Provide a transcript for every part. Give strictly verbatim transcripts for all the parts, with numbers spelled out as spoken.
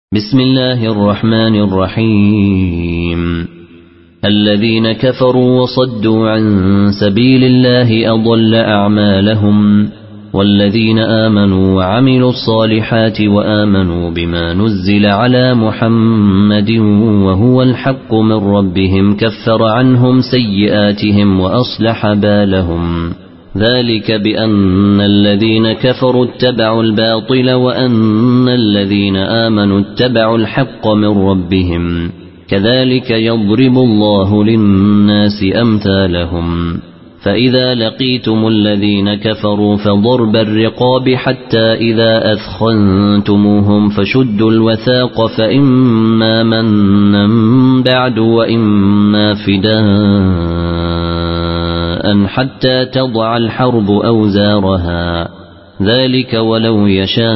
بسم الله الرحمن الرحيم. الذين كفروا وصدوا عن سبيل الله أضل أعمالهم، والذين آمنوا وعملوا الصالحات وآمنوا بما نزل على محمد وهو الحق من ربهم كفر عنهم سيئاتهم وأصلح بالهم، ذلك بأن الذين كفروا اتبعوا الباطل وأن الذين آمنوا اتبعوا الحق من ربهم، كذلك يضرب الله للناس أمثالهم. فإذا لقيتم الذين كفروا فضرب الرقاب حتى إذا أثخنتموهم فشدوا الوثاق، فإما منا بعد وإما فداء حتى تضع الحرب أوزارها، ذلك ولو يشاء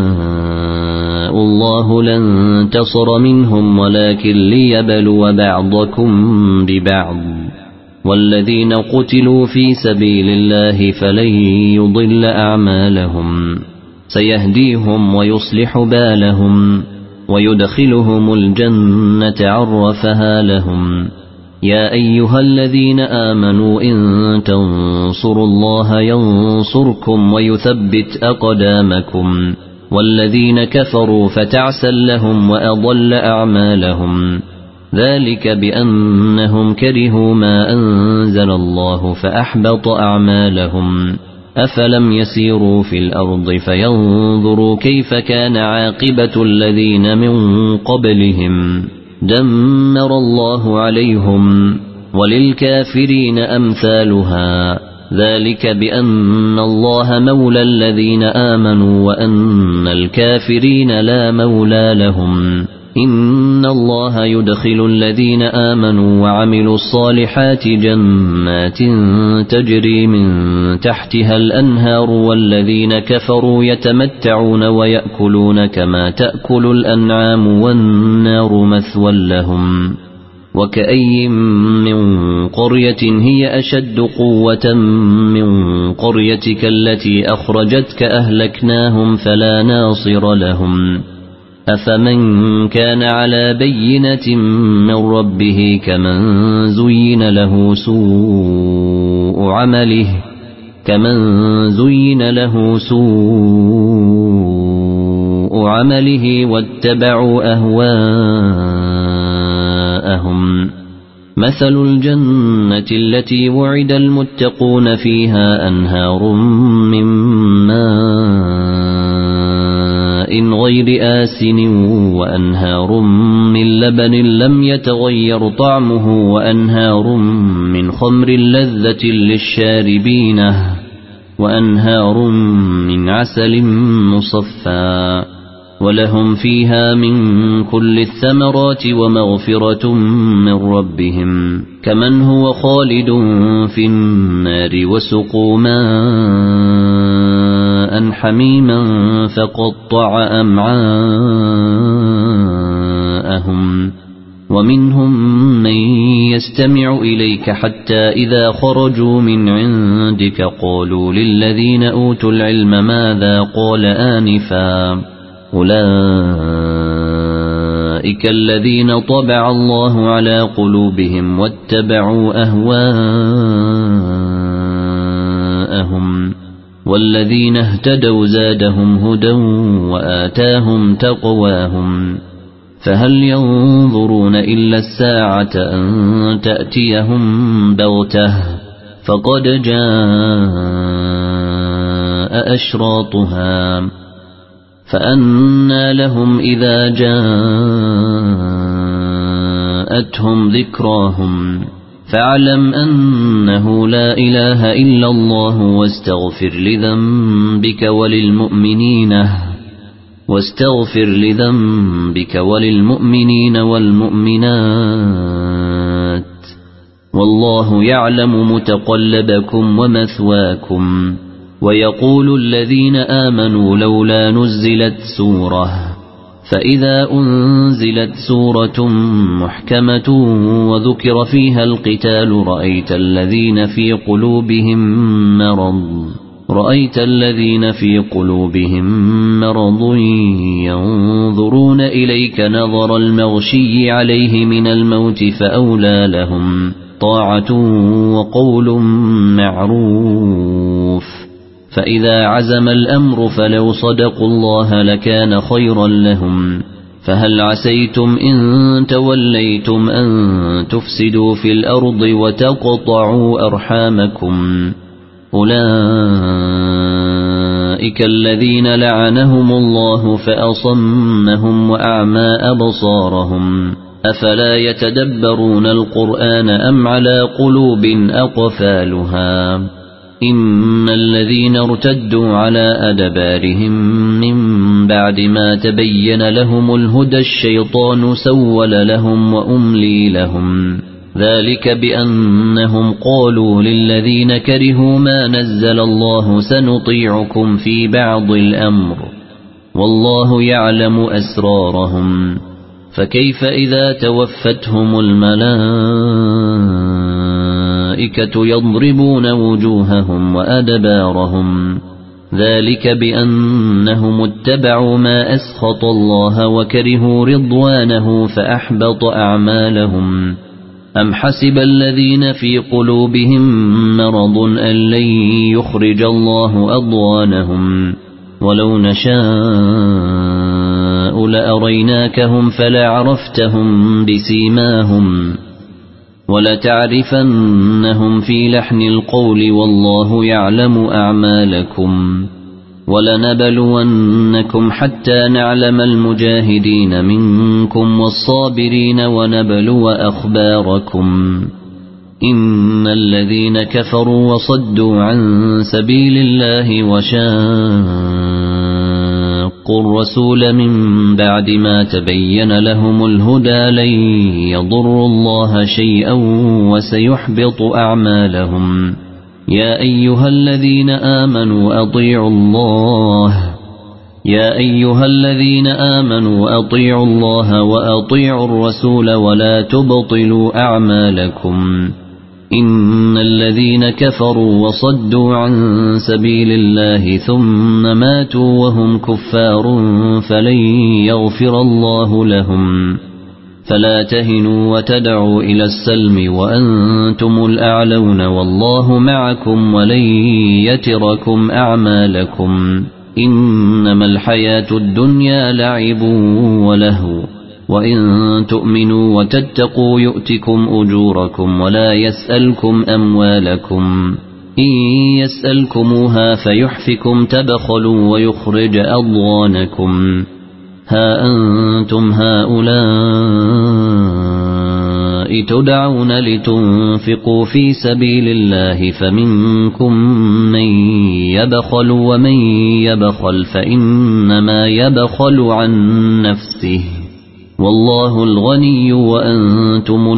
الله لانتصر منهم ولكن ليبلو بعضكم ببعض، والذين قتلوا في سبيل الله فلن يضل أعمالهم، سيهديهم ويصلح بالهم ويدخلهم الجنة عرفها لهم. يا أيها الذين آمنوا إن تنصروا الله ينصركم ويثبت أقدامكم، والذين كفروا فتعسا لهم وأضل أعمالهم، ذلك بأنهم كرهوا ما أنزل الله فأحبط أعمالهم. أفلم يسيروا في الأرض فينظروا كيف كان عاقبة الذين من قبلهم، دمر الله عليهم وللكافرين أمثالها، ذلك بأن الله مولى الذين آمنوا وأن الكافرين لا مولى لهم. إن الله يدخل الذين آمنوا وعملوا الصالحات جنات تجري من تحتها الأنهار، والذين كفروا يتمتعون ويأكلون كما تأكل الأنعام والنار مثوى لهم. وكأي من قرية هي أشد قوة من قريتك التي أخرجتك أهلكناهم فلا ناصر لهم. أفمن كان على بينة من ربه كمن زين له سوء عمله كمن زين له سوء عمله واتبعوا أهواءهم. مثل الجنة التي وعد المتقون فيها أنهار من ماء غير آسن وأنهار من لبن لم يتغير طعمه وأنهار من خمر لذة للشاربين وأنهار من عسل مصفى، ولهم فيها من كل الثمرات ومغفرة من ربهم، كمن هو خالد في النار وسقوا ماء حميما فقطع أمعاءهم. ومنهم من يستمع إليك حتى إذا خرجوا من عندك قالوا للذين أوتوا العلم ماذا قال آنفا، أولئك الذين طبع الله على قلوبهم واتبعوا أهواءهم، والذين اهتدوا زادهم هدى وآتاهم تقواهم. فهل ينظرون إلا الساعة أن تأتيهم بغتة، فقد جاء أشراطها، فأنى لهم إذا جاءتهم ذكراهم. فاعلم أنه لا إله إلا الله واستغفر لذنبك وللمؤمنين واستغفر لذنبك وللمؤمنين والمؤمنات، والله يعلم متقلبكم ومثواكم. ويقول الذين آمنوا لولا نزلت سورة، فإذا أنزلت سورة محكمة وذكر فيها القتال رأيت الذين في قلوبهم مرض رأيت الذين في قلوبهم مرض ينظرون إليك نظر المغشي عليه من الموت فأولى لهم طاعة وقول معروف. فإذا عزم الأمر فلو صدقوا الله لكان خيرا لهم. فهل عسيتم إن توليتم أن تفسدوا في الأرض وتقطعوا أرحامكم؟ أولئك الذين لعنهم الله فأصمهم وأعمى أبصارهم. أفلا يتدبرون القرآن أم على قلوب أقفالها؟ إن الذين ارتدوا على أدبارهم من بعد ما تبين لهم الهدى الشيطان سول لهم وأملي لهم. ذلك بأنهم قالوا للذين كرهوا ما نزل الله سنطيعكم في بعض الأمر والله يعلم أسرارهم. فكيف إذا توفتهم الملائكة يضربون وجوههم وأدبارهم؟ ذلك بأنهم اتبعوا ما أسخط الله وكرهوا رضوانه فأحبط أعمالهم. أم حسب الذين في قلوبهم مرض أن لن يخرج الله أضغانهم؟ ولو نشاء لأريناكهم فلعرفتهم بسيماهم ولتعرفنهم في لحن القول والله يعلم أعمالكم. ولنبلونكم حتى نعلم المجاهدين منكم والصابرين ونبلو أخباركم. إن الذين كفروا وصدوا عن سبيل الله وشاقوا الرسول من بعد ما تبين لهم الهدى لن يضروا الله شيئا وسيحبط أعمالهم. يا أيها الذين آمنوا أطيعوا الله يا أيها الذين آمنوا أطيعوا الله وأطيعوا الرسول ولا تبطلوا أعمالكم. إن الذين كفروا وصدوا عن سبيل الله ثم ماتوا وهم كفار فلن يغفر الله لهم. فلا تهنوا وتدعوا إلى السلم وأنتم الأعلون والله معكم ولن يتركم أعمالكم. إنما الحياة الدنيا لعب ولهو وإن تؤمنوا وتتقوا يؤتكم أجوركم ولا يسألكم أموالكم. إن يسألكموها فيحفكم تبخلوا ويخرج أضغانكم. ها أنتم هؤلاء تدعون لتنفقوا في سبيل الله فمنكم من يبخل ومن يبخل فإنما يبخل عن نفسه والله الغني وأنتم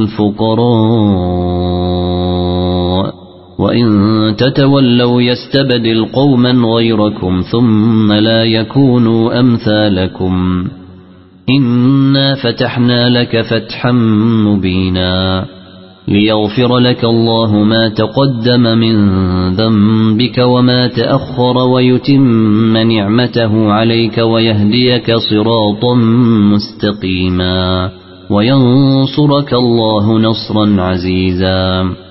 الفقراء. وإن تتولوا يستبدل قوما غيركم ثم لا يكونوا أمثالكم. إنا فتحنا لك فتحا مبينا ليغفر لك الله ما تقدم من ذنبك وما تأخر ويتم نعمته عليك ويهديك صراطا مستقيما وينصرك الله نصرا عزيزا.